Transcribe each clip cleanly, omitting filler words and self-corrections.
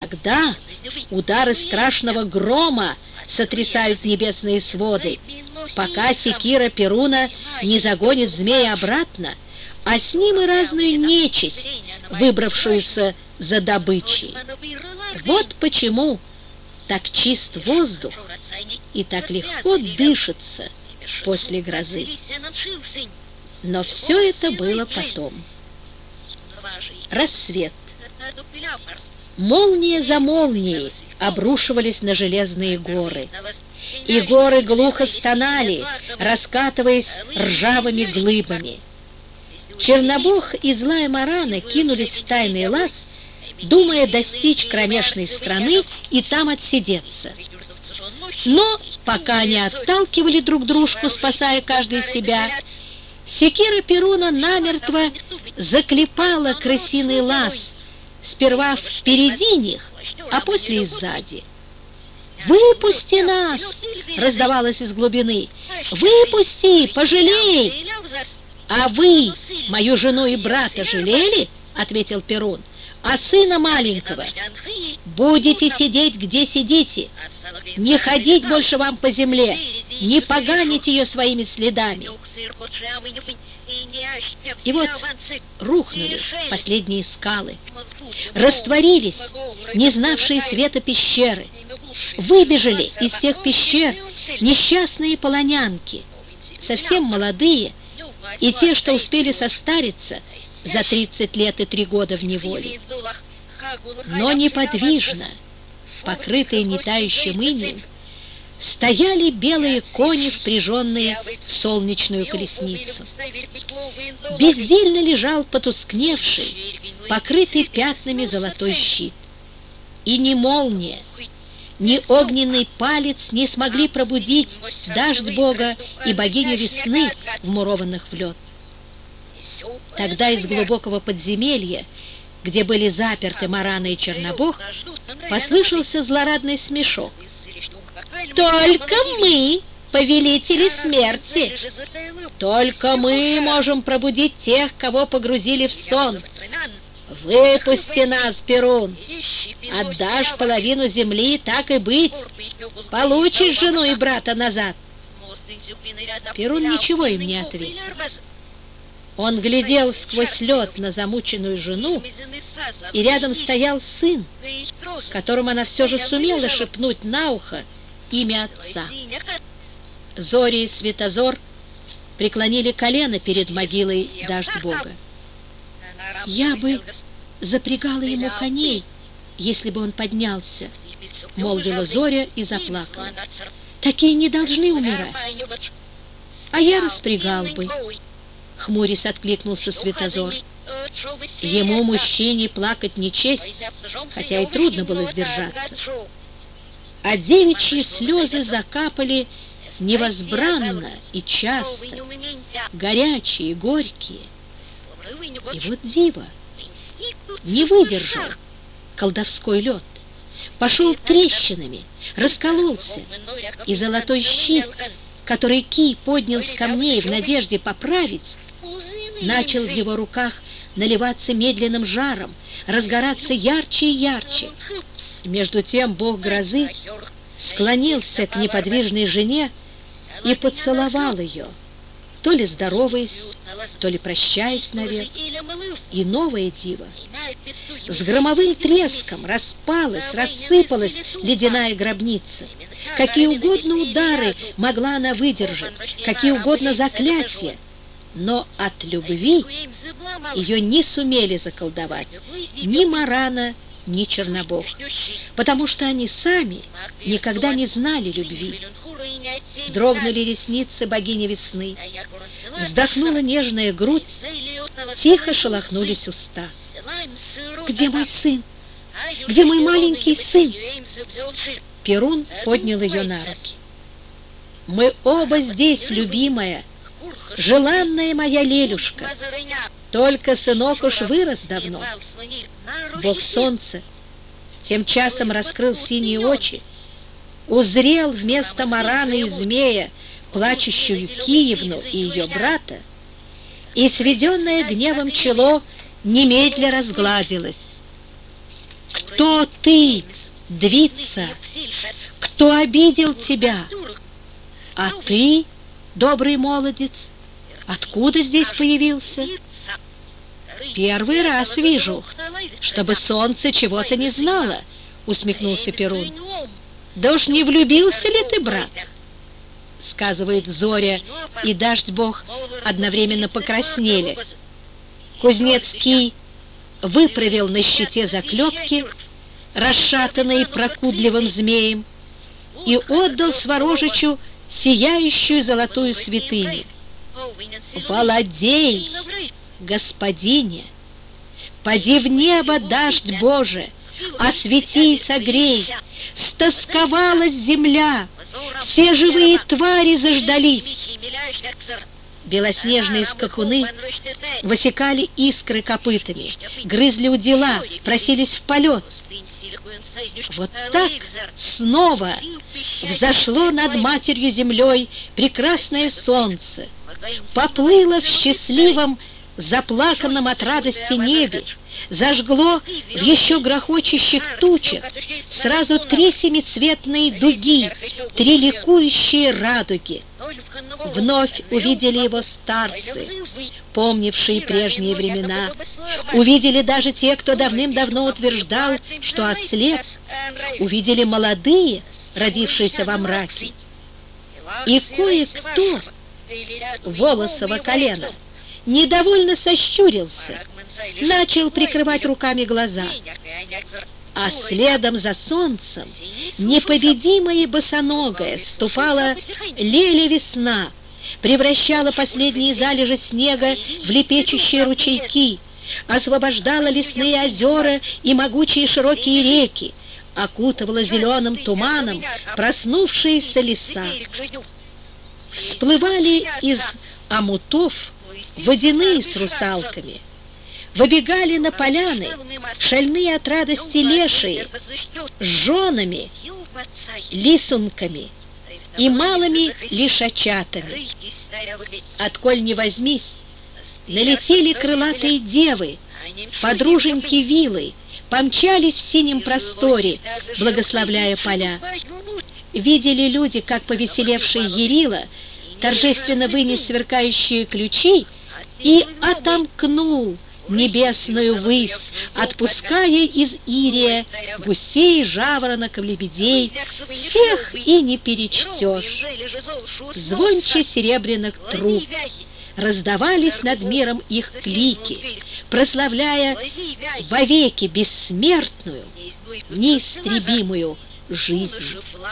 Тогда удары страшного грома сотрясают небесные своды, пока секира Перуна не загонит змея обратно, а с ним и разную нечисть, выбравшуюся за добычей. Вот почему так чист воздух и так легко дышится после грозы. Но все это было потом. Рассвет. Молния за молнией обрушивались на железные горы, и горы глухо стонали, раскатываясь ржавыми глыбами. Чернобог и злая Марана кинулись в тайный лаз, думая достичь кромешной страны и там отсидеться. Но пока они отталкивали друг дружку, спасая каждый себя, секира Перуна намертво заклепала крысиный лаз, сперва впереди них, а после и сзади. «Выпусти нас!» — раздавалось из глубины. «Выпусти! Пожалей!» «А вы мою жену и брата жалели?» — ответил Перун. «А сына маленького? Будете сидеть, где сидите, не ходить больше вам по земле, не поганить ее своими следами». И вот рухнули последние скалы, растворились не знавшие света пещеры, выбежали из тех пещер несчастные полонянки, совсем молодые, и те, что успели состариться за 30 лет и 3 года в неволе. Но неподвижно, покрытые нетающим инеем, стояли белые кони, впряженные в солнечную колесницу. Бездельно лежал потускневший, покрытый пятнами золотой щит. И ни молния, ни огненный палец не смогли пробудить дождь Бога и богиню весны, вмурованных в лед. Тогда из глубокого подземелья, где были заперты Марана и Чернобог, послышался злорадный смешок. «Только мы, повелители смерти, только мы можем пробудить тех, кого погрузили в сон. Выпусти нас, Перун! Отдашь половину земли, так и быть, получишь жену и брата назад». Перун ничего им не ответил. Он глядел сквозь лед на замученную жену, и рядом стоял сын, которому она все же сумела шепнуть на ухо имя отца. Зори и Светозор преклонили колено перед могилой дождь Бога. «Я бы запрягала ему коней, если бы он поднялся», — молвила Зоря и заплакала. «Такие не должны умирать». «А я распрягал бы», — хмурясь откликнулся Светозор. Ему, мужчине, плакать не честь, хотя и трудно было сдержаться. А девичьи слезы закапали невозбранно и часто, горячие, горькие. И вот диво не выдержал колдовской лед, пошел трещинами, раскололся, и золотой щит, который Ки поднял с камней в надежде поправить, начал в его руках наливаться медленным жаром, разгораться ярче и ярче. Между тем бог грозы склонился к неподвижной жене и поцеловал ее, то ли здороваясь, то ли прощаясь навек. И новое диво. С громовым треском распалась, рассыпалась ледяная гробница. Какие угодно удары могла она выдержать, какие угодно заклятия, но от любви ее не сумели заколдовать ни Марана, ни Чернобог, потому что они сами никогда не знали любви. Дрогнули ресницы богини весны, вздохнула нежная грудь, тихо шелохнулись уста. «Где мой сын? Где мой маленький сын?» Перун поднял ее на руки. «Мы оба здесь, любимая, желанная моя Лелюшка. Только сынок уж вырос давно». Бог солнца тем часом раскрыл синие очи, узрел вместо Марана и змея плачущую Киевну и ее брата, и сведенное гневом чело немедля разгладилось. кто ты, Двица? Кто обидел тебя? А ты, добрый молодец, откуда здесь появился? Первый раз вижу, чтобы солнце чего-то не знало, усмехнулся Перун. Да уж не влюбился ли ты, брат? Сказывает Зоря и Дождь-бог одновременно покраснели. Кузнец Кий выправил на щите заклепки, расшатанные прокудливым змеем, и отдал Сворожичу сияющую золотую святыню. «Володей, господине! Поди в небо, дождь Боже, освети и согрей! Стосковалась земля, все живые твари заждались!» Белоснежные скакуны высекали искры копытами, грызли удила, просились в полет. Вот так снова взошло над матерью землей прекрасное солнце, поплыло в счастливом, заплаканном от радости небе, зажгло в еще грохочущих тучах сразу 3 семицветные дуги, 3 ликующие радуги. Вновь увидели его старцы, помнившие прежние времена. Увидели даже те, кто давным-давно утверждал, что ослеп. Увидели молодые, родившиеся во мраке. И кое-кто, Волосово колено, недовольно сощурился, начал прикрывать руками глаза. А следом за солнцем непобедимая босоногая ступала Леля-весна, превращала последние залежи снега в лепечущие ручейки, освобождала лесные озера и могучие широкие реки, окутывала зеленым туманом проснувшиеся леса. Всплывали из омутов водяные с русалками, выбегали на поляны шальные от радости лешие с женами, лисунками и малыми лишачатами. Отколь не возьмись, налетели крылатые девы, подруженьки вилы, помчались в синем просторе, благословляя поля. Видели люди, как повеселевший Ярила торжественно вынес сверкающие ключи и отомкнул небесную высь, отпуская из Ирия гусей, жаворонков, лебедей, всех и не перечтешь. Звонче серебряных труб раздавались над миром их клики, прославляя вовеки бессмертную, неистребимую жизнь.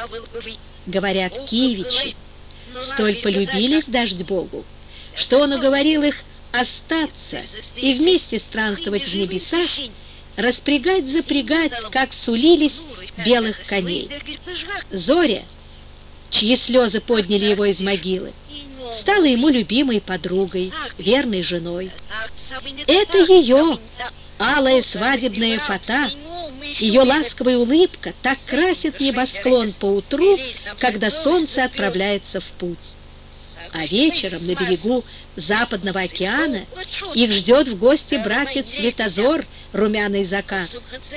Говорят, киевичи столь полюбились Дождь-богу, что он уговорил их остаться и вместе странствовать в небесах, распрягать-запрягать, как сулились, белых коней. Зоря, чьи слезы подняли его из могилы, стала ему любимой подругой, верной женой. Это ее алая свадебная фата, ее ласковая улыбка так красит небосклон по утру, когда солнце отправляется в путь. А вечером на берегу Западного океана их ждет в гости братец Светозор, румяный закат.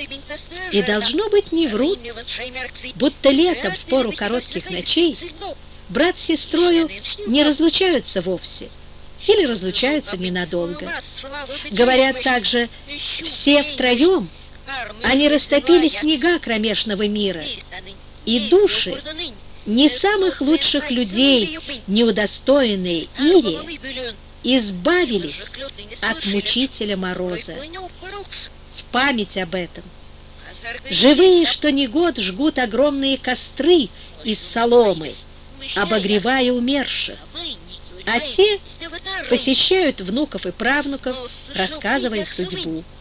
И должно быть, не врут, будто летом в пору коротких ночей брат с сестрою не разлучаются вовсе или разлучаются ненадолго. Говорят также, все втроем они растопили снега кромешного мира, и души не самых лучших людей, не удостоенные Ирия, избавились от мучителя мороза. В память об этом живые, что ни год, жгут огромные костры из соломы, обогревая умерших, а те посещают внуков и правнуков, рассказывая судьбу.